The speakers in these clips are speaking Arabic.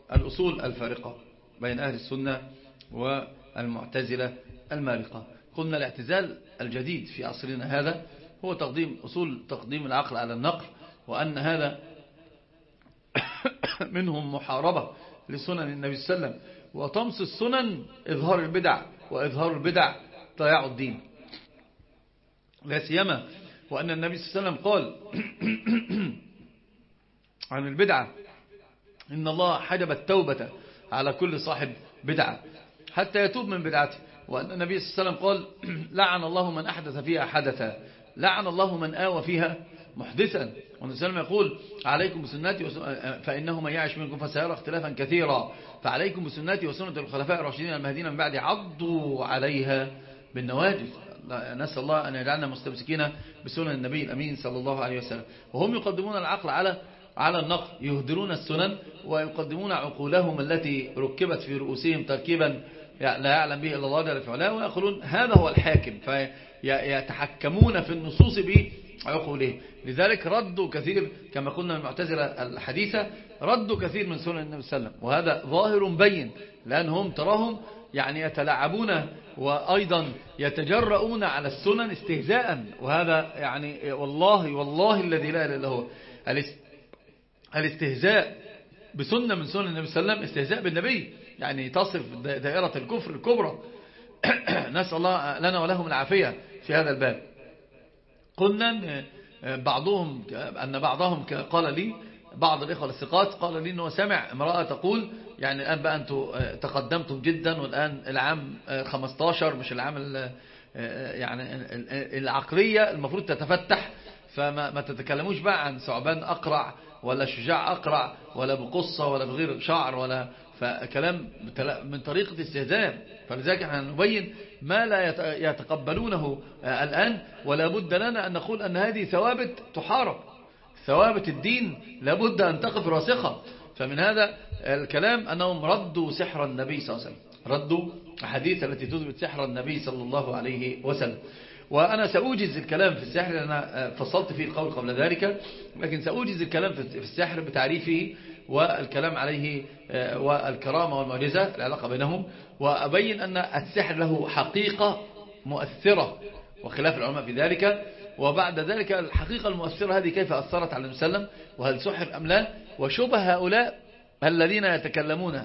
الأصول الفارقة بين أهل السنة والمعتزلة المارقة. قلنا الاعتزال الجديد في عصرنا هذا هو تقديم العقل على النقل، وأن هذا منهم محاربة لسنن النبي صلى الله عليه وسلم، وطمس السنن إظهار البدع، وإظهار البدع ضياع الدين، لا سيما وأن النبي صلى الله عليه وسلم قال عن البدعة إن الله حجب التوبة على كل صاحب بدعة حتى يتوب من بدعته، وأن النبي صلى الله عليه وسلم قال لعن الله من أحدث فيها حدثا، لعن الله من آوى فيها محدثا. والنبي صلى الله عليه وسلم يقول عليكم بسنتي فإنه من يعش منكم فسيرى اختلافا كثيرا، فعليكم بسنتي وسنة الخلفاء الراشدين المهديين من بعد عضوا عليها بالنواجذ. نسأل الله أن يجعلنا مستمسكين بسنن النبي الأمين صلى الله عليه وسلم. وهم يقدمون العقل على النقل، يهدرون السنن ويقدمون عقولهم التي ركبت في رؤوسهم تركيبا لا يعلم به إلا الله جل في علاه، ويقولون هذا هو الحاكم، فيتحكمون في النصوص بعقولهم. لذلك ردوا كثير كما قلنا من المعتزلة الحديثة، ردوا كثير من سنن النبي صلى الله عليه وسلم، وهذا ظاهر بين، لأنهم تراهم يعني يتلاعبون وأيضا يتجرؤون على السنن استهزاء، وهذا يعني والله الذي لا إله إلا هو الاستهزاء بسنة من سنن النبي صلى الله عليه وسلم استهزاء بالنبي، يعني تصف دائرة الكفر الكبرى. نسأل الله لنا ولهم العافية في هذا الباب. قلنا أن بعضهم قال لي، بعض الإخوة الثقات قال لي أنه سمع امرأة تقول يعني الآن بقى أنتم تقدمتم جدا، والآن العام 15 مش العام يعني العقلية المفروض تتفتح، فما تتكلموش بقى عن ثعبان أقرع ولا شجاع أقرع ولا بقصة ولا بغير شعر ولا، فكلام من طريقة استهزاء. فلذلك احنا نبين ما لا يتقبلونه الآن، ولا بد لنا أن نقول أن هذه ثوابت تحارب، ثوابت الدين لابد أن تقف راسخة. فمن هذا الكلام أنهم ردوا سحر النبي صلى الله عليه وسلم، ردوا أحاديث التي تثبت سحر النبي صلى الله عليه وسلم. وأنا سأوجز الكلام في السحر، أنا فصلت فيه القول قبل ذلك، لكن سأوجز الكلام في السحر بتعريفه والكلام عليه والكرامة والمعجزة العلاقة بينهم، وأبين أن السحر له حقيقة مؤثرة وخلاف العلماء في ذلك. وبعد ذلك الحقيقة المؤثرة هذه كيف أثرت على النبي صلى الله عليه وسلم، وهل سحر أم لا، وشبه هؤلاء الذين يتكلمون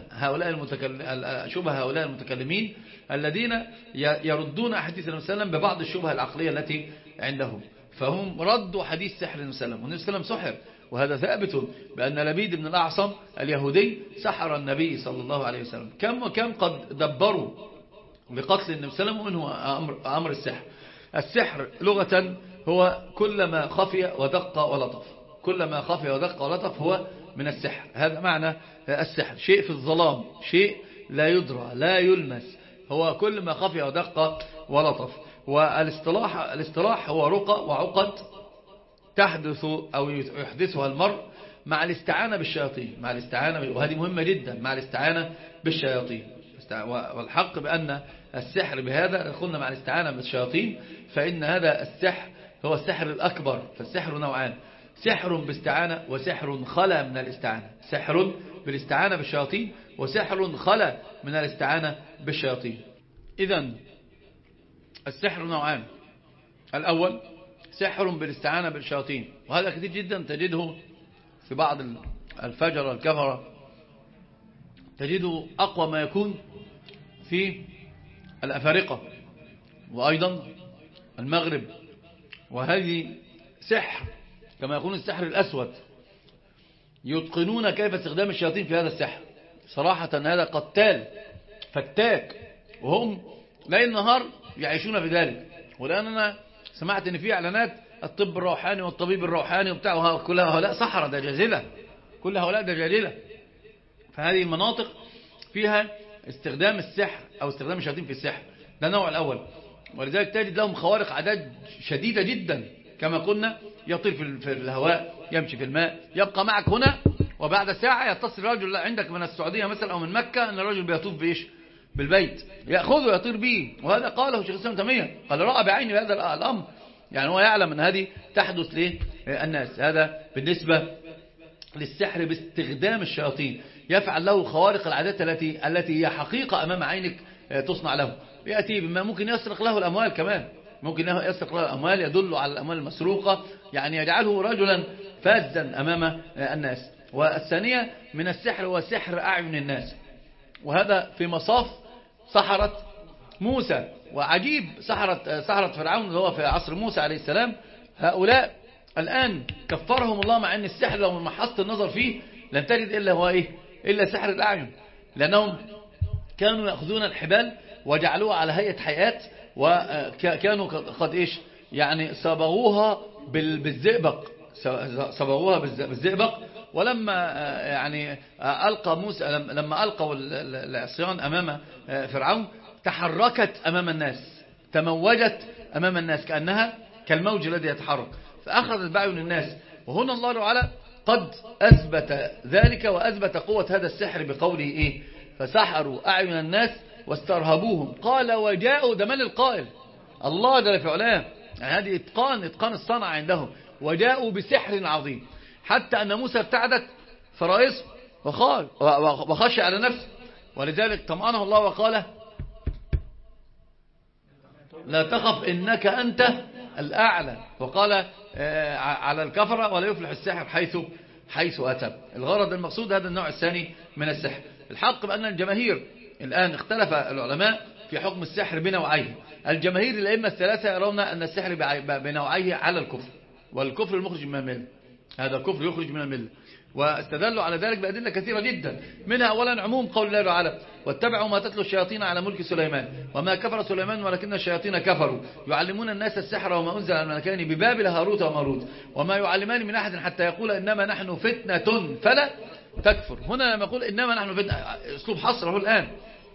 شبه هؤلاء المتكلمين الذين يردون أحاديث النبي صلى الله عليه وسلم ببعض الشبه العقلية التي عندهم، فهم ردوا حديث سحر النبي صلى الله عليه وسلم، والنبي صلى الله عليه وسلم سحر، وهذا ثابت بأن لبيد بن الأعصم اليهودي سحر النبي صلى الله عليه وسلم. كم قد دبروا بقتل النبي صلى الله عليه وسلم، ومنه أمر السحر. السحر لغة هو كل ما خفي ودق ولطف، كل ما خفي ودق ولطف هو من السحر، هذا معنى السحر، شيء في الظلام، شيء لا يدرى لا يلمس، هو كل ما خفي ودق ولطف. والاصطلاح هو رقى وعقد تحدث أو يحدثها المرء مع الاستعانة بالشياطين، مع الاستعانة، وهذه مهمة جدا، مع الاستعانة بالشياطين. والحق بأن السحر بهذا قلنا مع الاستعانة بالشياطين، فإن هذا السحر هو السحر الأكبر. فالسحر نوعان، سحر باستعانة وسحر خلا من الاستعانة، سحر بالاستعانة بالشياطين وسحر خلا من الاستعانة بالشياطين. إذن السحر نوعان، الأول سحر بالاستعانة بالشياطين، وهذا كثير جدا تجده في بعض الفجر والكفرة، تجده أقوى ما يكون في الأفارقة وأيضا المغرب، وهذه سحر كما يكون السحر الأسود، يتقنون كيف استخدام الشياطين في هذا السحر. صراحة هذا قتال فتاك، وهم ليل نهار يعيشون في ذلك. ولأن أنا سمعت أن في إعلانات الطب الروحاني والطبيب الروحاني وبتاع، كل هؤلاء سحرة دجاجلة، كل هؤلاء دجاجلة. فهذه المناطق فيها استخدام السحر أو استخدام الشياطين في السحر، ده النوع الأول. ولذلك تجد لهم خوارق عادات شديدة جدا، كما قلنا يطير في الهواء، يمشي في الماء، يبقى معك هنا، وبعد ساعة يتصل رجل عندك من السعودية مثلا أو من مكة أن الرجل بيطوف بإيش؟ بالبيت، يأخذه يطير به. وهذا قاله شيخ الإسلام تيمية، قال رأى بعينه هذا الأمر، يعني هو يعلم أن هذه تحدث للناس. هذا بالنسبة للسحر باستخدام الشياطين. يفعل له خوارق العادات التي هي حقيقة أمام عينك تصنع له. يأتي بما ممكن يسرق له الأموال كمان، ممكن يسرق له الأموال، يدل على الأموال المسروقة، يعني يجعله رجلا فازا أمام الناس. والثانية من السحر هو سحر أعين الناس، وهذا في مصاف سحرة موسى. وعجيب سحرة فرعون اللي هو في عصر موسى عليه السلام، هؤلاء الآن كفرهم الله، مع أن السحر لو محصت النظر فيه لن تجد إلا هو إلا سحر الأعين، لأنهم كانوا يأخذون الحبال وجعلوها على هيئة حيات، وكانوا قد يعني صبغوها بالزئبق، صبغوها بالزئبق. ولما يعني ألقى موسى، لما ألقوا العصيان أمام فرعون تحركت أمام الناس، تموجت أمام الناس كأنها كالموج الذي يتحرك، فأخذت بأعين الناس. وهنا الله تعالى قد أثبت ذلك وأثبت قوة هذا السحر بقوله فسحروا أعين الناس واسترهبوهم، قال وجاءوا، ده من القائل؟ الله جل في علاه، يعني هذه إتقان الصنع عندهم، وجاءوا بسحر عظيم، حتى أن موسى ارتعدت فرائصه وخشى على نفسه، ولذلك طمأنه الله وقال لا تخف إنك أنت الأعلى، وقال على الكفرة ولا يفلح الساحر حيث أتى. الغرض المقصود هذا النوع الثاني من السحر. الحق بأن الجماهير الآن اختلف العلماء في حكم السحر بنوعيه. الجماهير الأئمة الثلاثة يرون أن السحر بنوعيه على الكفر، والكفر المخرج من الملة، هذا الكفر يخرج من الملة، واستدلوا على ذلك بأدلة كثيرة جدا، منها أولا عموم قول الله تعالى واتبعوا ما تتلو الشياطين على ملك سليمان وما كفر سليمان ولكن الشياطين كفروا يعلمون الناس السحر وما أنزل على الملكين ببابل هاروت وماروت وما يعلمان من أحد حتى يقول إنما نحن فتنة فلا تكفر. هنا لما يقول إنما نحن فتنة، أسلوب حصره الآن،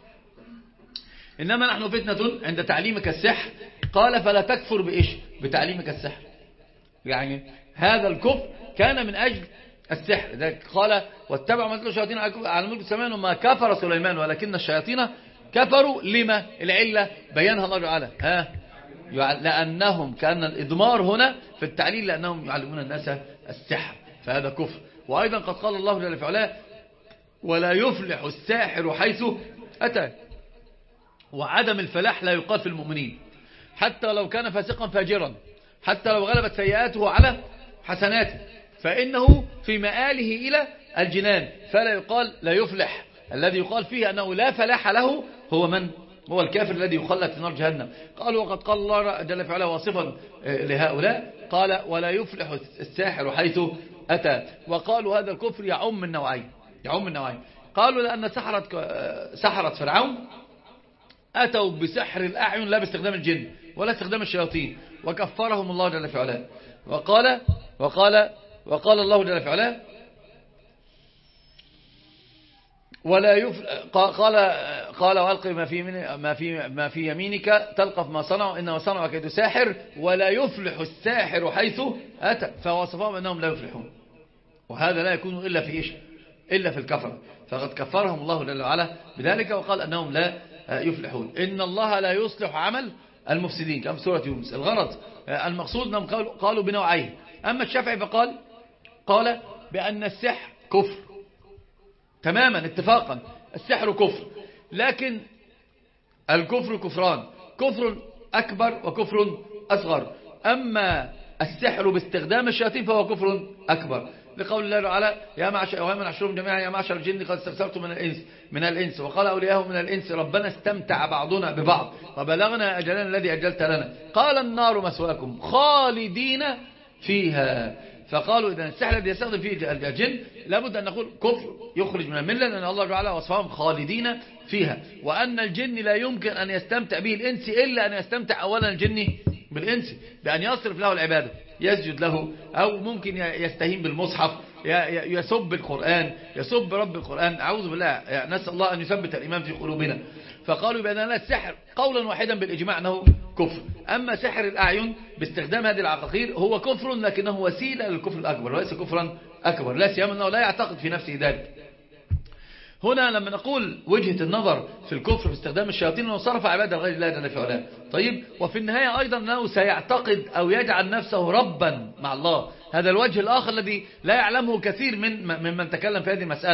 إنما نحن فتنة عند تعليمك السحر، قال فلا تكفر بإيش؟ بتعليمك السحر. يعني هذا الكفر كان من أجل السحر، ذلك قال واتبعوا ما تتلو الشياطين على ملك سليمان وما كفر سليمان ولكن الشياطين كفروا. لما؟ العلة بيانها الله تعالى لأنهم كان الإضمار هنا في التعليل، لأنهم يعلمون الناس السحر، فهذا كفر. وأيضا قد قال الله جل في علاه ولا يفلح الساحر حيث أتى. وعدم الفلاح لا يقال في المؤمنين، حتى لو كان فاسقا فاجرا، حتى لو غلبت سيئاته على حسناته، فإنه في مآله إلى الجنان، فلا يقال لا يفلح. الذي يقال فيه أنه لا فلاح له هو من؟ هو الكافر الذي يخلد في نار جهنم. قالوا وقد قال الله جل في علاه واصفا لهؤلاء قال ولا يفلح الساحر حيث أتى. وقالوا هذا الكفر يعم النوعين، قالوا لأن سحرة فرعون أتوا بسحر الأعين لا باستخدام الجن ولا استخدام الشياطين، وكفرهم الله جل في علاه. وقال الله جل في علاه ولا قال والقي ما في يمينك تلقف ما صنعوا إنما صنعوا كيد ساحر ولا يفلح الساحر حيث أتى، فوصفهم أنهم لا يفلحون. وهذا لا يكون إلا في إيش؟ إلا في الكفر، فقد كفرهم الله جل وعلا بذلك وقال أنهم لا يفلحون. إن الله لا يصلح عمل المفسدين كما في سورة يونس. الغرض المقصود أنهم قالوا بنوعيه. أما الشافعي فقال بأن السحر كفر تماما اتفاقا، السحر كفر، لكن الكفر كفران، كفر أكبر وكفر أصغر. أما السحر باستخدام الشياطين فهو كفر أكبر، لقول الله تعالى يا معشر ومن عشرهم جميعا يا معشر الجن قد استكثرتم من الإنس وقال أولياءهم من الإنس ربنا استمتع بعضنا ببعض وبلغنا أجلنا الذي أجلت لنا قال النار مسواكم خالدين فيها. فقالوا إذا السحر الذي يستخدم فيه الجن لابد أن نقول كفر يخرج من الملة، لأن الله تعالى وصفهم خالدين فيها، وأن الجن لا يمكن أن يستمتع به الإنس إلا أن يستمتع أولا الجن بالإنس بأن يصرف له العبادة، يسجد له، أو ممكن يستهين بالمصحف، يسب القرآن، يسب رب القرآن، أعوذ بالله، نسأل الله أن يثبت الإيمان في قلوبنا. فقالوا بأن لا السحر قولا واحدا بالإجماع أنه كفر. أما سحر الأعين باستخدام هذه العقاقير هو كفر، لكنه وسيلة للكفر الأكبر وليس كفرا أكبر، لا سيما أنه لا يعتقد في نفسه ذلك. هنا لما نقول وجهة النظر في الكفر باستخدام الشياطين أنه صرف عبادة غير الله جل في علاه. طيب، وفي النهاية أيضا أنه سيعتقد أو يجعل نفسه ربا مع الله، هذا الوجه الآخر الذي لا يعلمه كثير ممن تكلم في هذه المسألة.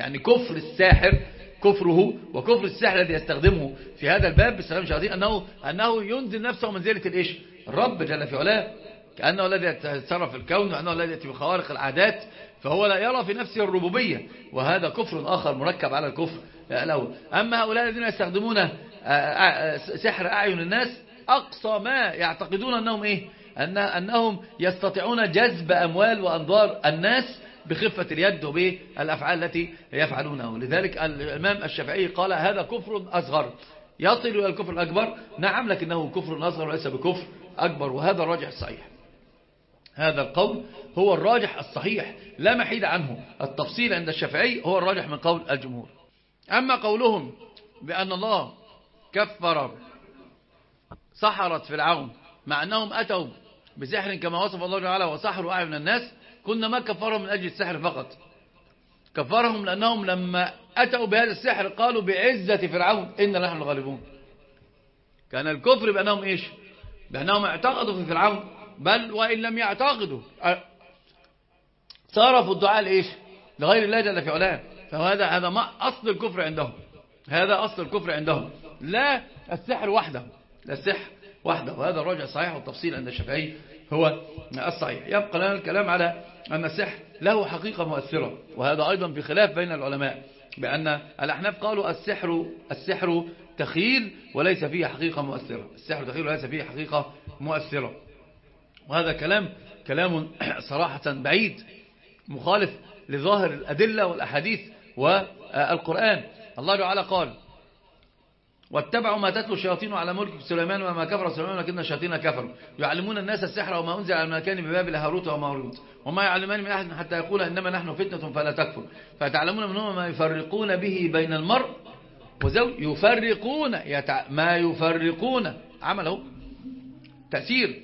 يعني كفر الساحر كفره وكفر السحر الذي يستخدمه في هذا الباب باستخدام الشياطين أنه ينزل نفسه منزلة الإيش؟ الرب جل في علاه، كأنه الذي يتصرف في الكون وأنه الذي يأتي بخوارق العادات، فهو لا يرى في نفسه الربوبية، وهذا كفر آخر مركب على الكفر الأول. أما هؤلاء الذين يستخدمون سحر أعين الناس أقصى ما يعتقدون أنهم إيه؟ أنهم يستطيعون جذب أموال وأنظار الناس بخفة اليد وبالأفعال التي يفعلونه. لذلك الإمام الشافعي قال هذا كفر أصغر يصل إلى الكفر الأكبر، نعم، لكنه كفر أصغر وليس بكفر أكبر، وهذا الراجح الصحيح. هذا القول هو الراجح الصحيح لا محيد عنه، التفصيل عند الشافعي هو الراجح من قول الجمهور. أما قولهم بأن الله كفر سحرة فرعون مع أنهم أتوا بسحر كما وصف الله تعالى وسحروا أعين الناس، كنا ما كفرهم من أجل السحر فقط، كفرهم لأنهم لما أتوا بهذا السحر قالوا بعزة فرعون إن نحن الغالبون. كان الكفر بأنهم إيش؟ بأنهم اعتقدوا في فرعون، بل وإن لم يعتقدوا صرفوا الدعاء لإيش؟ لغير الله جل في علاه. فهذا ما أصل الكفر عندهم، هذا أصل الكفر عندهم، لا السحر وحده، لا السحر وحده. وهذا الراجع الصحيح، والتفصيل عند الشافعي هو الصحيح. يبقى لنا الكلام على أن السحر له حقيقة مؤثرة، وهذا أيضا في خلاف بين العلماء، بأن الأحناف قالوا السحر تخيل وليس فيه حقيقة مؤثرة، السحر تخيل وليس فيه حقيقة مؤثرة. وهذا كلام صراحة بعيد مخالف لظاهر الأدلة والأحاديث والقرآن. الله تعالى قال واتبعوا ما تتلو الشياطين على ملك سليمان وما كفر سليمان ولكن الشياطين كفروا يعلمون الناس السحر وما أنزل على الملكين ببابل هاروت وماروت وما يعلمان من أحد حتى يقول إنما نحن فتنة فلا تكفر فتعلمون منهم ما يفرقون به بين المرء وزوج. يفرقون ما يفرقون عمله تأثير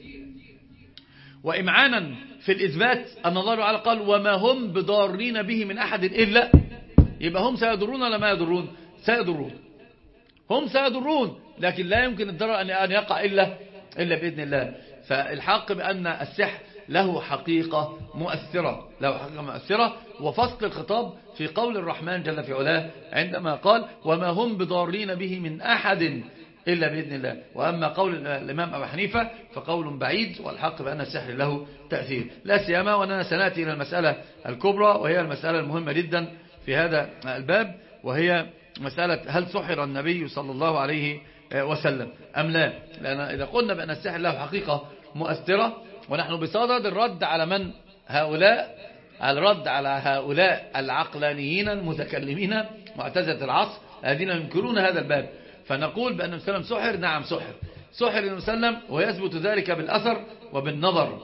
وإمعانا في الإثبات أن الله تعالى قال وما هم بضارين به من أحد إلا، يبقى هم سيضرون ولا ما يضرون؟ سيضرون، هم سيضرون، لكن لا يمكن الضرر أن يقع إلا بإذن الله. فالحق بأن السحر له حقيقة مؤثرة، وفصل الخطاب في قول الرحمن جل في علاه عندما قال وما هم بضارين به من أحد إلا بإذن الله. وأما قول الإمام أبو حنيفة فقول بعيد، والحق بأن السحر له تأثير، لا سيما وأننا سنأتي إلى المسألة الكبرى وهي المسألة المهمة جدا في هذا الباب، وهي مسألة هل سحر النبي صلى الله عليه وسلم أم لا؟ لأن إذا قلنا بأن السحر له حقيقة مؤثرة ونحن بصدد الرد على من الرد على هؤلاء العقلانيين المتكلمين معتزلة العصر الذين ينكرون هذا الباب، فنقول بأن النبي صلى الله عليه وسلم سحر، نعم سحر النبي صلى الله عليه وسلم، ويثبت ذلك بالأثر وبالنظر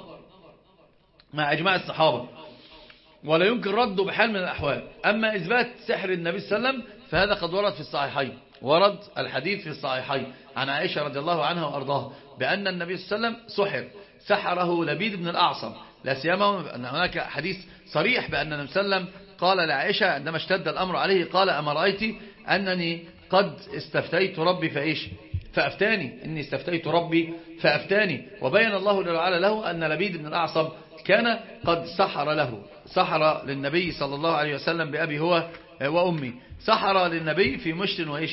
مع إجماع الصحابة، ولا يمكن رده بحال من الأحوال. أما إثبات سحر النبي صلى الله عليه وسلم فهذا قد ورد في الصحيحين، ورد الحديث في الصحيحين عن عائشة رضي الله عنها وأرضاها بأن النبي صلى الله عليه وسلم سحره لبيد بن الأعصم، لا سيما أن هناك حديث صريح بأن النبي صلى الله عليه وسلم قال لعائشة عندما اشتد الأمر عليه قال أما رأيت أنني قد استفتيت ربي فأفتاني، إني استفتيت ربي فأفتاني. وبين الله تعالى له أن لبيد بن الأعصم كان قد سحر للنبي صلى الله عليه وسلم بأبي هو وأمي، سحر للنبي في مشط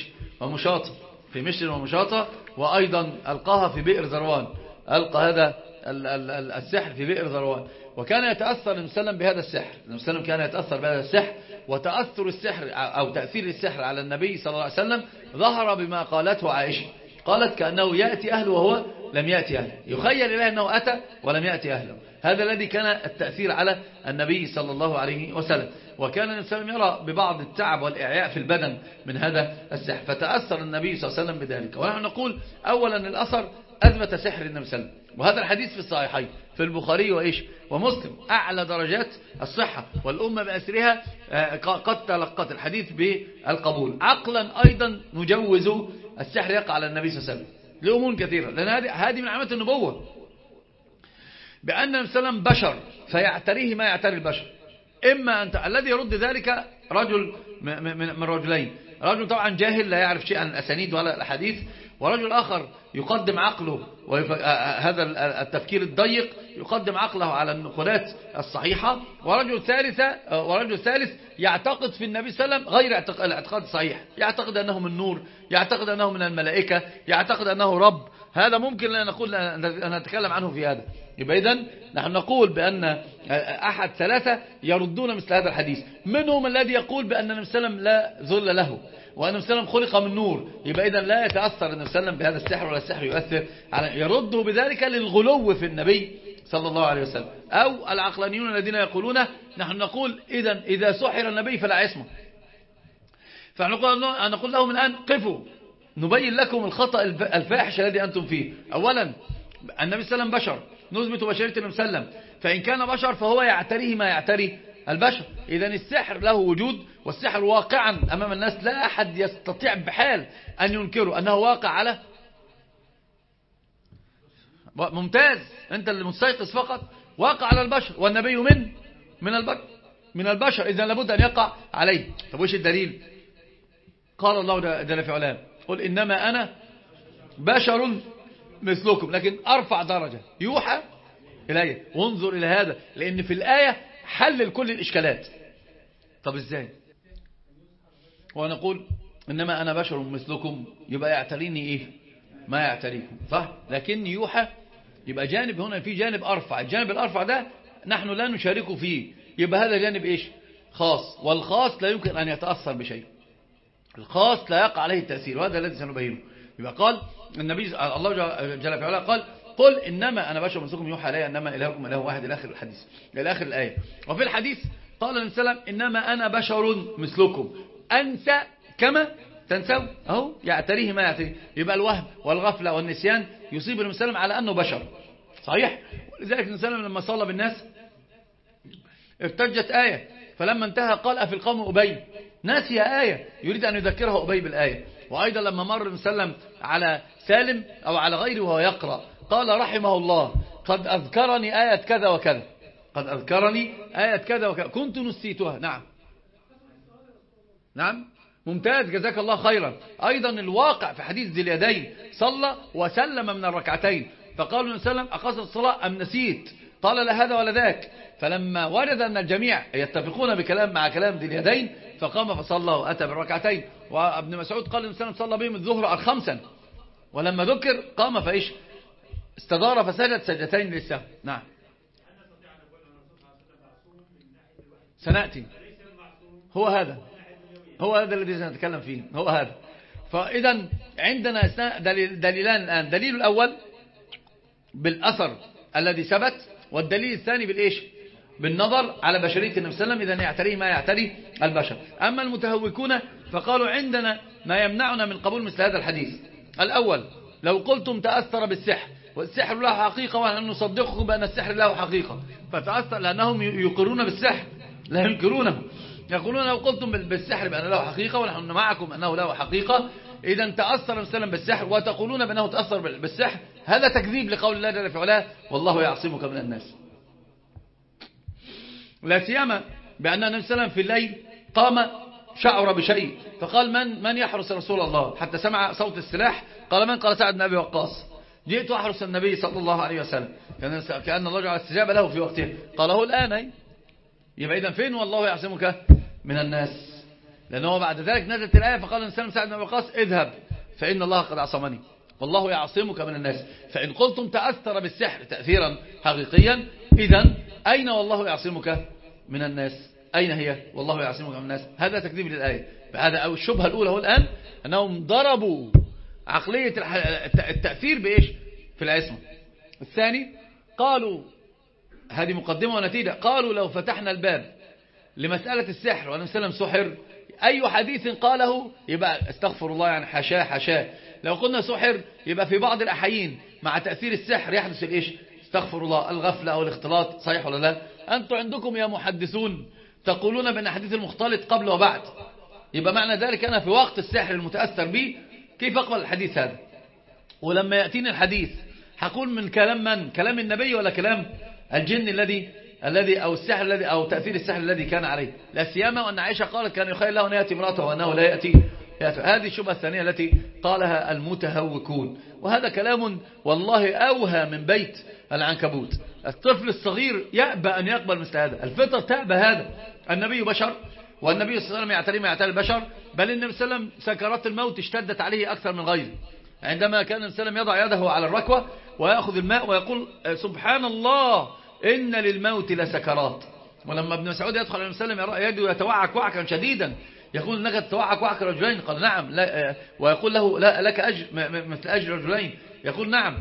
ومشاطة، وأيضا ألقاها في بئر ذروان، ألقى هذا السحر في بئر ذروان. وكان يتأثر النبي صلى الله عليه وسلم بهذا السحر، النبي صلى الله عليه وسلم كان يتأثر بهذا السحر، وتأثر السحر أو تأثير السحر على النبي صلى الله عليه وسلم ظهر بما قالته عائشة، قالت كأنه يأتي أهله وهو لم يأتي أهله، يخيل إليه أنه أتى ولم يأتي أهله. هذا الذي كان التأثير على النبي صلى الله عليه وسلم. وكان النبي صلى الله عليه وسلم يرى ببعض التعب والإعياء في البدن من هذا السحر، فتأثر النبي صلى الله عليه وسلم بذلك. ونحن نقول أولا الأثر أثبت سحر النبي صلى الله عليه وسلم، وهذا الحديث في الصحيحين في البخاري ومسلم أعلى درجات الصحة، والأمة بأسرها قد تلقت الحديث بالقبول. عقلا أيضا نجوز السحر يقع على النبي صلى الله عليه وسلم لأمور كثيرة، لأن هذه من علامات النبوة، بأن النبي صلى الله عليه وسلم بشر فيعتريه ما يعتري البشر. إما أنت الذي يرد ذلك رجل من رجلين، رجل طبعا جاهل لا يعرف شيئا عن الأسانيد ولا الأحاديث، ورجل آخر يقدم عقله هذا التفكير الضيق يقدم عقله على النقولات الصحيحة، ورجل ثالث يعتقد في النبي صلى الله عليه وسلم غير الاعتقاد الصحيح، يعتقد أنه من نور، يعتقد أنه من الملائكة، يعتقد أنه رب. هذا ممكن أن نقول أن نتكلم عنه في هذا. يبقى إذن نحن نقول بأن أحد ثلاثة يردون مثل هذا الحديث، منهم الذي يقول بأن النبي صلى الله عليه وسلم لا ذل له، وأن النبي صلى الله عليه وسلم خلق من نور. يبقى إذن لا يتأثر النبي صلى الله عليه وسلم بهذا السحر، ولا السحر يؤثر يرده بذلك للغلو في النبي صلى الله عليه وسلم. أو العقلانيون الذين يقولون نحن نقول إذا سحر النبي فلا عصمة، فنقول لهم الآن قفوا نبين لكم الخطأ الفاحش الذي أنتم فيه. أولا النبي صلى الله عليه وسلم بشر، نثبت بشرية النبي صلى الله عليه وسلم، فإن كان بشر فهو يعتريه ما يعتري البشر. إذا السحر له وجود، والسحر واقعا أمام الناس، لا أحد يستطيع بحال أن ينكره أنه واقع على ممتاز. أنت اللي مستيقظ فقط، واقع على البشر، والنبي من البشر، إذا لابد أن يقع عليه. طب وش الدليل؟ قال الله جل في علاه قل إنما أنا بشر مثلكم لكن أرفع درجة يوحى إلي. وانظر إلى هذا، لأن في الآية حلل كل الإشكالات. طب إزاي؟ ونقول إنما أنا بشر مثلكم، يبقى يعتريني إيه ما يعتريكم، صح؟ لكن يوحى، يبقى جانب هنا في جانب أرفع، الجانب الأرفع ده نحن لا نشارك فيه، يبقى هذا جانب إيش؟ خاص، والخاص لا يمكن أن يتأثر بشيء، الخاص لا يقع عليه التأثير، وهذا الذي سنبينه. يبقى قال النبي الله جل في علاه قال قل إنما أنا بشر مثلكم يوحى إلي أنما إلهكم إله واحد إلى آخر الحديث، إلى آخر الآية. وفي الحديث قال النبي صلى الله عليه وسلم إنما أنا بشر مثلكم أنسى كما تنسوا، أهو يعتريه ما يعتريه. يبقى الوهم والغفلة والنسيان يصيب النبي صلى الله عليه وسلم على أنه بشر، صحيح؟ ولذلك النبي صلى الله عليه وسلم لما صلى بالناس ارتجت آية، فلما انتهى قال أفي القوم أبي، ناسي آية يريد أن يذكرها أبي بالآية. وأيضا لما مر النبي صلى الله عليه وسلم على سالم أو على غيره وهو يقرأ قال رحمه الله قد أذكرني آية كذا وكذا، قد أذكرني آية كذا وكذا كنت نسيتها. نعم ممتاز، جزاك الله خيرا. أيضا الواقع في حديث ذي اليدين صلى وسلم من الركعتين، فقالوا النبي صلى الله عليه وسلم أقصد الصلاة أم نسيت؟ قال لا هذا ولا ذاك. فلما وجد أن الجميع يتفقون بكلام مع كلام ذي اليدين فقام فصلى وأتى بالركعتين. وابن مسعود قال النبي صلى الله عليه وسلم صلى بهم الظهر 5، ولما ذكر قام فإيش استدار فسجد سجدتين للسهو. نعم سنأتي، هو هذا الذي سنتكلم فيه، هو هذا. فإذا عندنا دليلان الآن، دليل الأول بالأثر الذي ثبت، والدليل الثاني بالإيش؟ بالنظر على بشرية النبي صلى الله عليه وسلم، إذا يعتريه ما يعتري البشر. أما المتهوكون فقالوا عندنا ما يمنعنا من قبول مثل هذا الحديث. الأول لو قلتم تأثر بالسحر والسحر له حقيقة ونحن نصدقكم بأن السحر له حقيقة، فتأثر لأنهم يقرون بالسحر لا ينكرونه، يقولون لو قلتم بالسحر بأن له حقيقة ونحن معكم أنه له حقيقة، إذا تأثر السلام بالسحر وتقولون بأنه تأثر بالسحر، هذا تكذيب لقول الله جل في علاه والله يعصمك من الناس. لا سيما بأن النبي صلى الله عليه وسلم في الليل قام شعر بشيء فقال من يحرس رسول الله، حتى سمع صوت السلاح، قال من؟ قال سعد بن أبي وقاص، جئت أحرس النبي صلى الله عليه وسلم، كأن الله جعل استجاب له في وقته، قال هو الآن. يبقى إذن فين والله يعصمك من الناس؟ لأنه بعد ذلك نزلت الآية فقال النبي سعد بن أبي وقاص اذهب فإن الله قد عصمني والله يعصمك من الناس. فإن قلتم تأثر بالسحر تأثيرا حقيقيا، إذن أين والله يعصمك من الناس؟ أين هي والله يعصمك من الناس؟ هذا تكذيب للآية. هذا أو الشبهة الأولى هو الآن أنهم ضربوا عقلية التأثير بإيش؟ في العصمة. الثاني قالوا، هذه مقدمة ونتيجة، قالوا لو فتحنا الباب لمسألة السحر والنبي صلى الله عليه وسلم سحر، أي حديث قاله يبقى استغفر الله، يعني حشاه. لو قلنا سحر يبقى في بعض الأحيين مع تأثير السحر يحدث الإيش؟ استغفر الله، الغفلة أو الاختلاط، صحيح ولا لا؟ أنتم عندكم يا محدثون تقولون بأن حديث المختلط قبل وبعد، يبقى معنى ذلك أنا في وقت السحر المتأثر به كيف أقبل الحديث هذا؟ ولما يأتيني الحديث هقول من كلام من؟ كلام النبي ولا كلام الجن الذي الذي أو السحر الذي أو تأثير السحر الذي كان عليه، لا سيما وأن عائشة قالت كان يخيل له أن يأتي امرأته وأنه لا يأتي. هذه الشبهة الثانية التي قالها المتهوكون، وهذا كلام والله أوهى من بيت العنكبوت. الطفل الصغير يأبى أن يقبل مثل هذا، الفطر تأبى هذا. النبي بشر، والنبي صلى الله عليه وسلم يعتري ما يعتري البشر، بل النبي صلى الله عليه وسلم سكرات الموت اشتدت عليه أكثر من غيره. عندما كان النبي صلى الله عليه وسلم يضع يده على الركوة ويأخذ الماء ويقول سبحان الله إن للموت لسكرات. ولما ابن مسعود يدخل على النبي صلى الله عليه وسلم يده يتوعك وعكا شديدا، يقول انك تتوعك وعك رجلين؟ قال نعم. لا، ويقول له لا لك أجر مثل أجر رجلين؟ يقول نعم.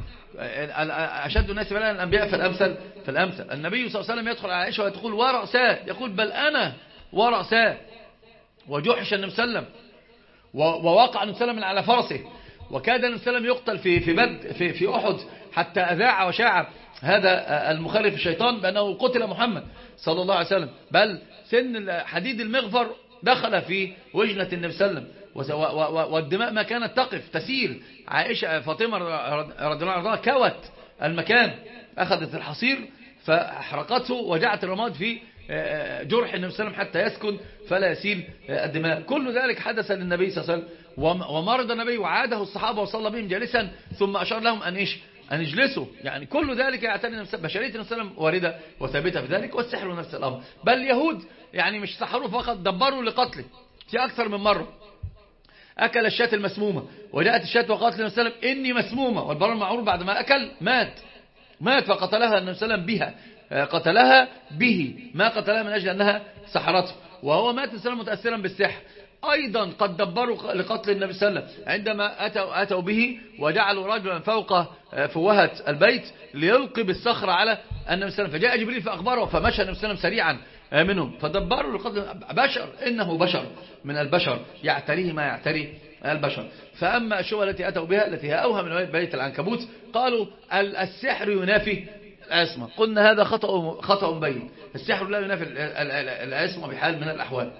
أشد الناس بلاء الأنبياء فالأمثل فالأمثل. النبي صلى الله عليه وسلم يدخل على عائشة وتقول ورأساه، يقول بل أنا ورأساه. وجحش النبي صلى الله عليه وسلم، ووقع النبي صلى الله عليه وسلم على فرسه، وكاد النبي صلى الله عليه وسلم يقتل في أحد، حتى أذاع وشاع هذا المخالف الشيطان بأنه قتل محمد صلى الله عليه وسلم، بل سن حديد المغفر دخل في وجنة النبي صلى الله عليه وسلم، والدماء ما كانت تقف تسيل. عائشة فاطمة رضي الله عنها كوت المكان، أخذت الحصير فأحرقته وجعت الرماد في جرح النبي صلى الله عليه وسلم حتى يسكن فلا يسيل الدماء. كل ذلك حدث للنبي صلى الله عليه وسلم، ومرض النبي وعاده الصحابة وصلى بهم جالسا ثم أشار لهم أن يجلسوا. يعني كل ذلك يعتني بشرية النبي صلى الله عليه وسلم واردة وثابتة في ذلك. والسحر نفس الأمر، بل اليهود يعني مش سحروه فقط، دبروا لقتله في أكثر من مرة. أكل الشاة المسمومة، وجاءت الشاة وقالت للنبي صلى الله عليه وسلم إني مسمومة، والبر المعروف بعد ما أكل مات فقتلها النبي صلى الله عليه وسلم بها، قتلها به، ما قتلها من أجل أنها سحرته، وهو مات النبي صلى الله عليه وسلم متأثرا بالسحر. أيضا قد دبروا لقتل النبي صلى الله عليه وسلم عندما أتوا به وجعلوا رجلا فوق فوهة البيت ليلقي بالصخرة على النبي صلى الله عليه وسلم، فجاء جبريل فأخبره فمشى النبي صلى الله عليه وسلم سريعا منهم، فدبروا لقتل بشر، إنه بشر من البشر يعتريه ما يعتري البشر. فأما الشبهة التي أتوا بها التي هي أوهى من بيت العنكبوت، قالوا السحر ينافي العصمة. قلنا هذا خطأ بين، السحر لا ينافي العصمة بحال من الأحوال،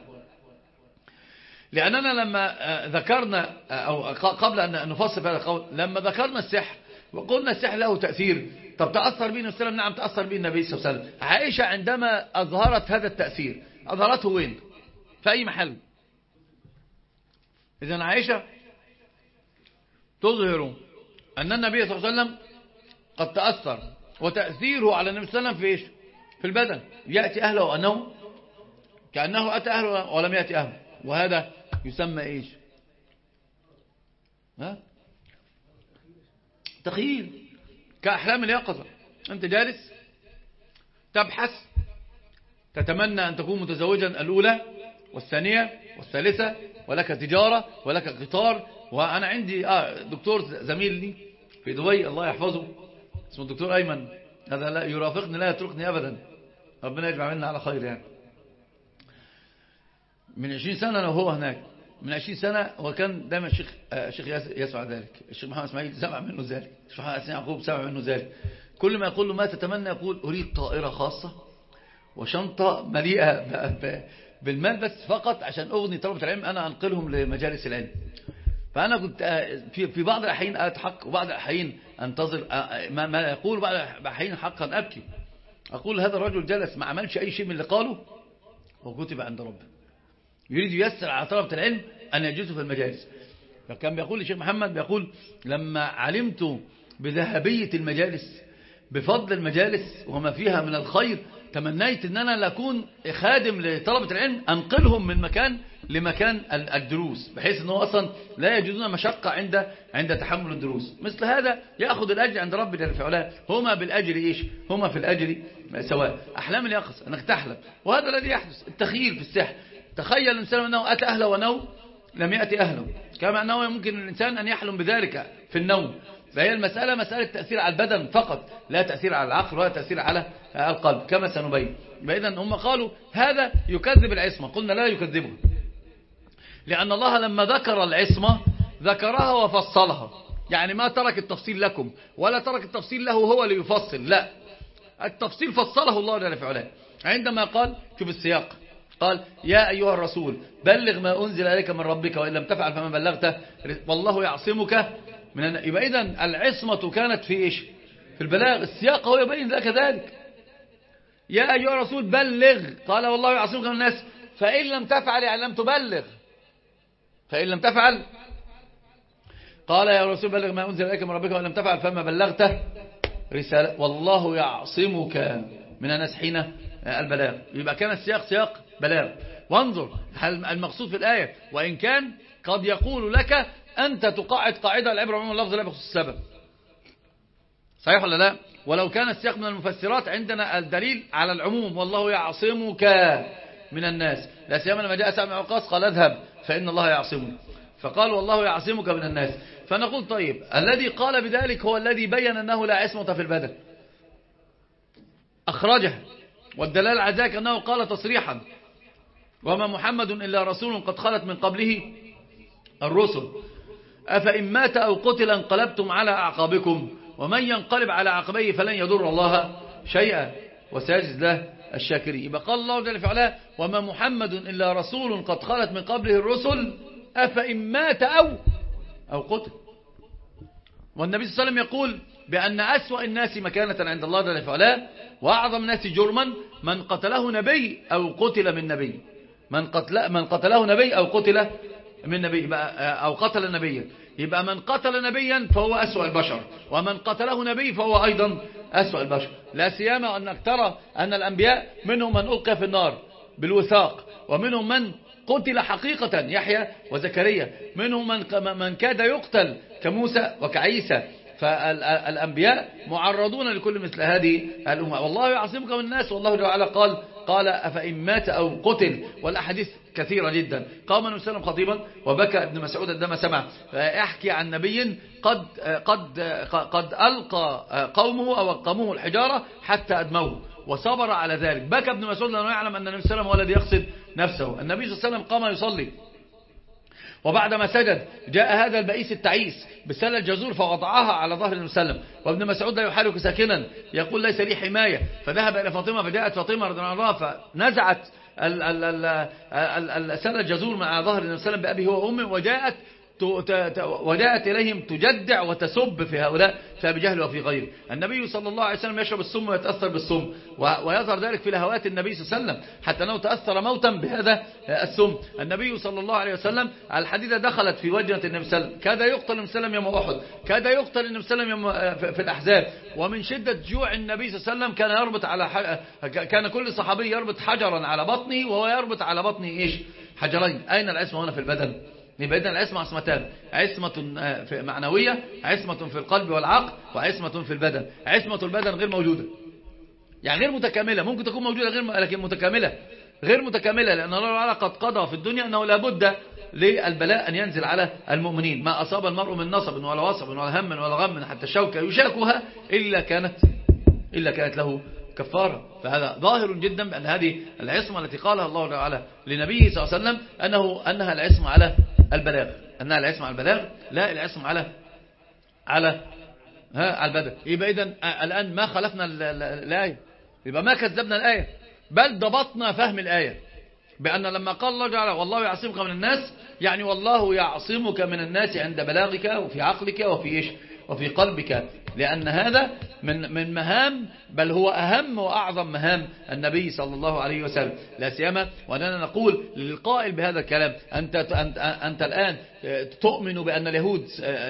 لأننا لما ذكرنا أو قبل أن نفصل هذا القول، لما ذكرنا السحر وقلنا السحر له تأثير، طب تأثر به النبي صلى الله عليه وسلم؟ نعم تأثر به النبي صلى الله عليه وسلم. عائشة عندما أظهرت هذا التأثير أظهرته وين؟ في أي محل؟ إذن عائشة تظهر أن النبي صلى الله عليه وسلم قد تأثر، وتأثيره على النبي صلى الله عليه وسلم في إيش؟ في البدن، يأتي أهله وأنه كأنه أتى أهله ولم يأتي أهله، وهذا يسمى إيش؟ تخيل، كأحلام اليقظة. أنت جالس تبحث، تتمنى أن تكون متزوجا الأولى والثانية والثالثة، ولك تجارة ولك قطار. وأنا عندي دكتور زميل لي في دبي الله يحفظه اسمه الدكتور أيمن، هذا لا يرافقني لا يتركني أبدا، ربنا يجمع منا على خير. يعني من 20 سنة أنا وهو هناك، من 20 سنة هو كان دائما الشيخ يسمع ذلك، الشيخ محمد اسماعيل سمع منه ذلك، الشيخ محمد حسين يعقوب سمع منه ذلك. كل ما يقول له ما تتمنى يقول أريد طائرة خاصة وشنطة مليئة بالمال بس فقط عشان أغني طلبة العلم أنا أنقلهم لمجالس العلم. فأنا كنت في بعض الأحيان أضحك وبعض الأحيان أنتظر ما يقول، بعض الأحيان حقا أبكي، أقول هذا الرجل جلس ما عملش أي شيء من اللي قاله وكتب عند ربه، يريد ييسر على طلبة العلم أن يجلسوا في المجالس. فكان بيقول الشيخ محمد، بيقول لما علمت بذهبية المجالس بفضل المجالس وما فيها من الخير، تمنيت أن أنا لأكون خادم لطلبة العلم أنقلهم من مكان لمكان الدروس، بحيث أنه أصلا لا يجدون مشقة عند تحمل الدروس. مثل هذا يأخذ الأجر عند ربنا جل في علاه، هما بالأجر إيش؟ هما في الأجر سواء. أحلام اليقظة أنك تحلم، وهذا الذي يحدث. التخيل في السحر، تخيل الإنسان أنه أتى أهله ونوم لم يأتي أهله، كما أنه يمكن الإنسان أن يحلم بذلك في النوم. فهي المسألة مسألة تأثير على البدن فقط، لا تأثير على العقل ولا تأثير على القلب كما سنبين. إذن هم قالوا هذا يكذب العصمة، قلنا لا يكذبها، لأن الله لما ذكر العصمة ذكرها وفصلها، يعني ما ترك التفصيل لكم ولا ترك التفصيل له هو ليفصل، لا، التفصيل فصله الله جل في علاه عندما قال، شوف السياق، قال يا أيها الرسول بلغ ما أنزل إليك من ربك وإن لم تفعل فما بلغت والله يعصمك من يبقى إذن العصمة كانت في إيش؟ في البلاغ. السياق هو يبين ذلك. يا أيها الرسول بلغ، قال والله يعصمك من الناس، فإن لم تفعل يعني لم تبلغ، فإن لم تفعل قال يا رسول بلغ ما أنزل إليك من ربك، وإن لم تفعل فما بلغته رسالة، والله يعصمك من الناس حين البلاغ. يبقى كان السياق سياق بلاغ. وانظر هل المقصود في الآية، وإن كان قد يقول لك أنت تقاعد قاعدة العبرة من اللفظ لا بخصوص السبب، صحيح ولا لا؟ ولو كان السياق من المفسرات عندنا الدليل على العموم، والله يعصمك من الناس، لا سيما لما جاء سعد بن وقاص قال اذهب فإن الله يعصمك، فقال والله يعصمك من الناس. فنقول طيب الذي قال بذلك هو الذي بين أنه لا عصمة في البدن، أخرجها، والدلال على ذلك أنه قال تصريحا وما محمد إلا رسول قد خلت من قبله الرسل أفإن مات أو قتل انقلبتم على أعقابكم ومن ينقلب على عقبيه فلن يضر الله شيئا وسيجزي له الشاكرين. يبقى قال الله جل وعلا وما محمد إلا رسول قد خلت من قبله الرسل أفإن مات أو قتل. والنبي صلى الله عليه وسلم يقول بأن أسوأ الناس مكانة عند الله جل وعلا وأعظم الناس جرما من قتله نبي أو قتل من نبي، من قتله نبي أو قتل من نبي أو قتل نبيا. يبقى من قتل نبيا فهو أسوأ البشر، ومن قتله نبي فهو أيضا أسوأ البشر. لا سيما أنك ترى أن الأنبياء منهم من ألقى في النار بالوثاق، ومنهم من قتل حقيقة يحيى وزكريا، منهم من كاد يقتل كموسى وكعيسى. فالأنبياء معرضون لكل مثل هذه الأمة. والله يعصمك من الناس، والله تعالى قال أفإن مات أو قتل، والأحاديث كثيرة جدا. قام النبي صلى الله عليه وسلم خطيبا وبكى ابن مسعود عندما سمع يحكي عن نبي قد ألقى قومه أو قاموه الحجارة حتى أدموه وصبر على ذلك. بكى ابن مسعود لأنه يعلم أن النبي صلى الله عليه وسلم هو الذي يقصد نفسه. النبي صلى الله عليه وسلم قام يصلي، وبعدما سجد جاء هذا البئيس التعيس بسلة الجزور فوضعها على ظهر النبي صلى الله عليه وسلم، وابن مسعود لا يحرك ساكنا يقول ليس لي حماية، فذهب إلى فاطمة فجاءت فاطمة رضي الله عنها فنزعت سلة الجزور مع ظهر النبي صلى الله عليه وسلم بأبيه وأمه، وجاءت إليهم تجدع وتسب في هؤلاء في أبي جهل وفي غيره. النبي صلى الله عليه وسلم يشرب السم ويتأثر بالسم، ويظهر ذلك في لهوات النبي صلى الله عليه وسلم حتى أنه تأثر موتا بهذا السم. النبي صلى الله عليه وسلم الحديدة دخلت في وجنة النبي صلى الله عليه وسلم، كاد يقتل النبي صلى الله عليه وسلم يوم أحد، كاد يقتل النبي صلى الله عليه وسلم في الأحزاب. ومن شدة جوع النبي صلى الله عليه وسلم كان كل صحابي يربط حجرا على بطنه، وهو يربط على بطنه إيش؟ حجرين. أين العصمة هنا في البدن؟ يبقى إذن العصمة عصمتان، عصمة معنوية، عصمة في القلب والعقل، وعصمة في البدن. عصمة البدن غير موجودة، يعني غير متكاملة، ممكن تكون موجودة لكن متكاملة غير متكاملة، لأن الله تعالى قد قضى في الدنيا أنه لابد للبلاء أن ينزل على المؤمنين. ما أصاب المرء من نصب ولا وصب ولا هم ولا غم حتى الشوكة يشاكها إلا كانت له كفارة. فهذا ظاهر جدا بأن هذه العصمة التي قالها الله تعالى لنبيه صلى الله عليه وسلم أنها العصمة على البلاغ، أنها العصمة على البلاغ لا العصمة على البدن. يبقى إذن الآن ما خلفنا الآية، يبقى ما كذبنا الآية، بل ضبطنا فهم الآية بأن لما قال الله تعالى والله يعصمك من الناس، يعني والله يعصمك من الناس عند بلاغك وفي عقلك وفي قلبك، لأن هذا من مهام، بل هو أهم وأعظم مهام النبي صلى الله عليه وسلم. لا سيما وأننا نقول للقائل بهذا الكلام أنت الآن تؤمن بأن اليهود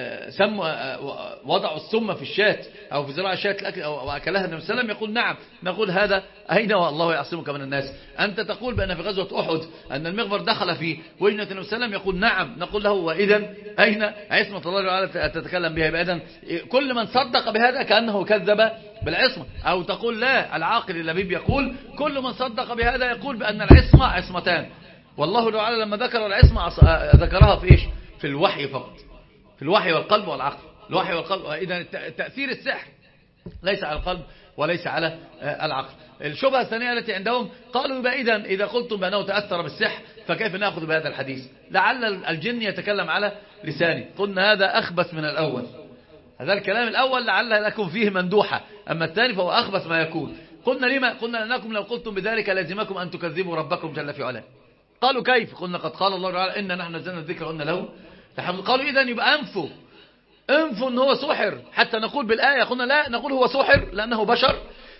وضعوا السم في الشاة أو في زراع الشاة وأكلها النبي صلى الله عليه وسلم، يقول نعم. نقول هذا أين والله يعصمك من الناس؟ أنت تقول بأن في غزوة أحد أن المغفر دخل في وجنة النبي صلى الله عليه وسلم، يقول نعم. نقول له وإذن أين عصمة الله تعالى تتكلم بها؟ يبقى إذن كل من صدق بهذا كأنه كذب بالعصمة. أو تقول لا، العاقل اللبيب يقول كل من صدق بهذا يقول بأن العصمة عصمتان، والله تعالى لما ذكر العصمة ذكرها في إيش؟ في الوحي فقط، في الوحي والقلب والعقل، الوحي والقلب. إذا تأثير السحر ليس على القلب وليس على العقل. الشبهة الثانية التي عندهم قالوا يبقى إذا قلتم بأنه تأثر بالسحر فكيف نأخذ بهذا الحديث؟ لعل الجن يتكلم على لسانه. قلنا هذا أخبث من الأول، هذا الكلام الأول لعل لكم فيه مندوحة، أما الثاني فهو أخبث ما يكون. قلنا لما؟ قلنا لأنكم لو قلتم بذلك لازمكم أن تكذبوا ربكم جل في علاه. قالوا كيف؟ قلنا قد قال الله تعالى إن نحن نزلنا الذكر وإن له لحافظون. قالوا إذن يبقى أنفوا إن هو سحر حتى نقول بالآية. قلنا لا، نقول هو سحر لأنه بشر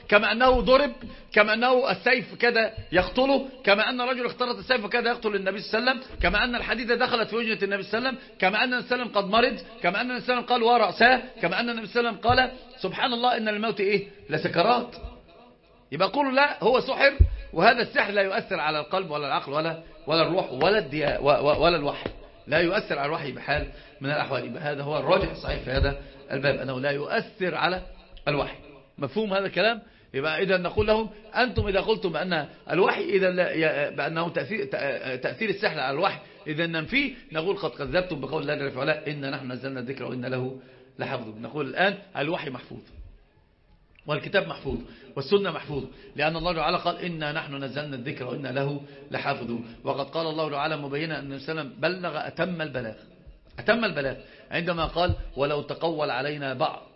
كما أنه ضرب، كما أنه السيف كده يقتله، كما أن رجل اخترط السيف وكده يقتل النبي صلى الله عليه وسلم، كما أن الحديدة دخلت في وجنة النبي صلى الله عليه وسلم، كما أن النبي صلى الله عليه وسلم قد مرض، كما أن النبي صلى الله عليه وسلم قال ورأساه، كما أن النبي صلى الله عليه وسلم قال سبحان الله إن الموت إيه لسكرات. يبقى قولوا لا هو سحر، وهذا السحر لا يؤثر على القلب ولا العقل ولا الروح ولا الوحي، لا يؤثر على الوحي بحال من الأحوال. يبقى هذا هو الراجح الصحيح في هذا الباب، أنه لا يؤثر على الوحي. مفهوم هذا الكلام؟ يبقى إذا نقول لهم أنتم إذا قلتم بأن الوحي بأنه تأثير السحر على الوحي إذا ننفيه، نقول قد كذبتم بقول الله جل وعلا إن نحن نزلنا الذكر وإن له لحفظ. نقول الآن الوحي محفوظ والكتاب محفوظ والسنة محفوظ، لأن الله تعالى قال إنا نحن نزلنا الذكر وإنا له لحافظ. وقد قال الله تعالى مبينا أن النبي صلى الله عليه وسلم بلغ أتم البلاغ عندما قال ولو تقول علينا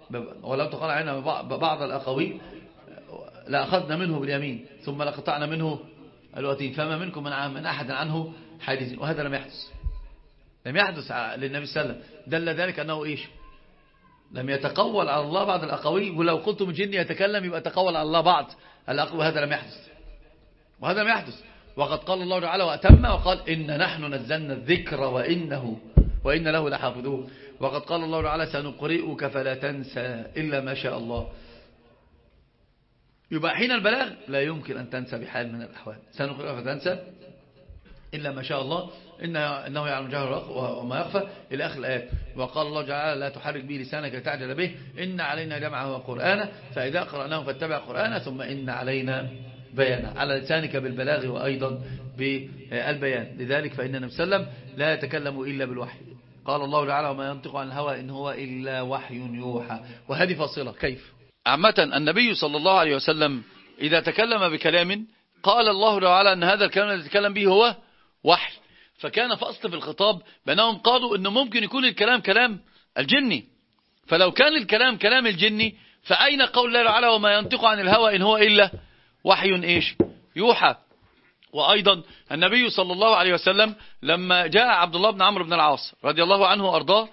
بعض الأقاويل لأخذنا منه باليمين ثم لقطعنا منه الوتين فما منكم من أحد عنه حاجزين. وهذا لم يحدث للنبي صلى الله عليه وسلم. دل ذلك أنه إيش؟ لم يتقول على الله بعض الأقاويل، ولو قلتم الجن يتكلم يبقى تقول على الله بعض الأقاويل، وهذا لم يحدث. وقد قال الله تعالى وأتم وقال إن نحن نزلنا الذكر وإن له لحافظون. وقد قال الله تعالى سنقرئك فلا تنسى إلا ما شاء الله. يبقى حين البلاغ لا يمكن أن تنسى بحال من الأحوال. سنقرئك فلا تنسى إلا ما شاء الله إنه يعلم الجهر وما يخفى إلى آخر الآيات. وقال الله تعالى لا تحرك به لسانك لتعجل به إن علينا جمعه وقرآنه فإذا قرأناه فاتبع قرآنه ثم إن علينا بيانه، على لسانك بالبلاغ وأيضا بالبيان. لذلك فإن النبي صلى الله عليه وسلم لا يتكلم إلا بالوحي. قال الله تعالى وما ينطق عن الهوى إن هو إلا وحي يوحى. وهذه فاصلة. كيف؟ عامة النبي صلى الله عليه وسلم إذا تكلم بكلام قال الله تعالى أن هذا الكلام الذي يتكلم به هو وحي، فكان فأصل في الخطاب بأنهم قالوا أنه ممكن يكون الكلام كلام الجني، فلو كان الكلام كلام الجني فأين قول الله تعالى وما ينطق عن الهوى إن هو إلا وحي إيش يوحى. وأيضا النبي صلى الله عليه وسلم لما جاء عبد الله بن عمرو بن العاص رضي الله عنه وأرضاه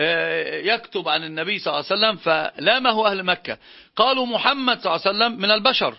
يكتب عن النبي صلى الله عليه وسلم فلامه أهل مكة، قالوا محمد صلى الله عليه وسلم من البشر،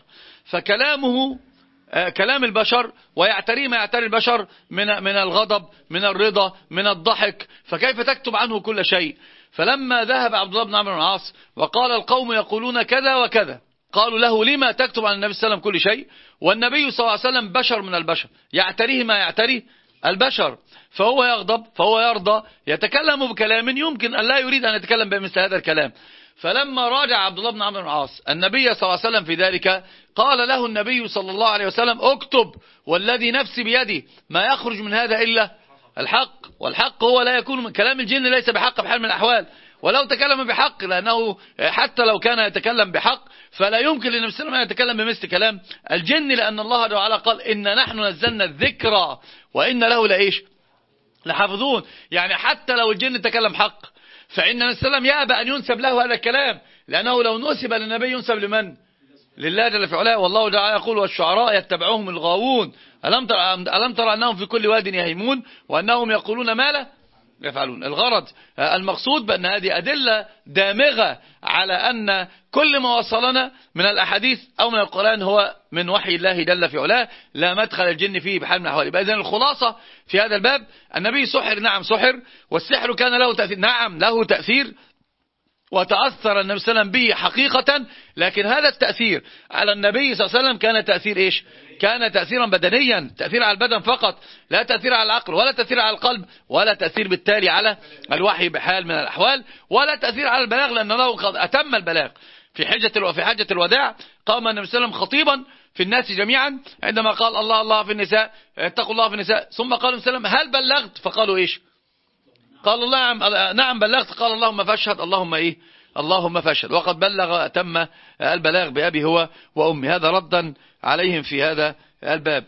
فكلامه كلام البشر ويعتري ما يعتري البشر من الغضب من الرضا من الضحك، فكيف تكتب عنه كل شيء؟ فلما ذهب عبد الله بن عمرو بن العاص وقال القوم يقولون كذا وكذا، قالوا له لما تكتب عن النبي صلى الله عليه وسلم كل شيء والنبي صلى الله عليه وسلم بشر من البشر يعتريه ما يعتري البشر، فهو يغضب فهو يرضى يتكلم بكلام يمكن أن لا يريد أن يتكلم بمثل هذا الكلام. فلما راجع عبد الله بن عمرو بن العاص النبي صلى الله عليه وسلم في ذلك قال له النبي صلى الله عليه وسلم اكتب والذي نفسي بيدي ما يخرج من هذا إلا الحق، والحق هو لا يكون من كلام الجن ليس بحق بحال من الأحوال، ولو تكلم بحق لأنه حتى لو كان يتكلم بحق فلا يمكن للنبي صلى الله عليه وسلم أن يتكلم بمثل كلام الجن، لأن الله تعالى قال إن نحن نزلنا الذكر وإن له لإيش لحافظون. يعني حتى لو الجن تكلم حق فإن النبي صلى الله عليه وسلم يأبى أن ينسب له هذا الكلام، لأنه لو نسب للنبي ينسب لمن؟ لله جل في علاه. والله تعالى يقول والشعراء يتبعهم الغاوون ألم تر أنهم في كل واد يهيمون وأنهم يقولون ما لا يفعلون. الغرض المقصود بأن هذه أدلة دامغة على أن كل ما وصلنا من الأحاديث أو من القرآن هو من وحي الله جل في علاه، لا مدخل الجن فيه بحال من الأحوال. يبقى إذن الخلاصة في هذا الباب النبي سحر، نعم سحر، والسحر كان له تأثير، نعم له تأثير وتأثر النبي صلى الله عليه وسلم به حقيقة، لكن هذا التأثير على النبي صلى الله عليه وسلم كان تأثير إيش؟ كان تأثيرا بدنيا، تأثير على البدن فقط، لا تأثير على العقل ولا تأثير على القلب ولا تأثير بالتالي على الوحي بحال من الأحوال ولا تأثير على البلاغ، لأنه قد أتم البلاغ. في حجة الوداع قام النبي صلى الله عليه وسلم خطيبا في الناس جميعا عندما قال الله الله في النساء اتقوا الله في النساء، ثم قال النبي صلى الله عليه وسلم هل بلغت؟ فقالوا إيش؟ قال الله نعم بلغت. قال اللهم فاشهد. اللهم إيه؟ اللهم فاشهد. وقد بلغ أتم البلاغ بأبي هو وأمي. هذا ردا عليهم في هذا الباب.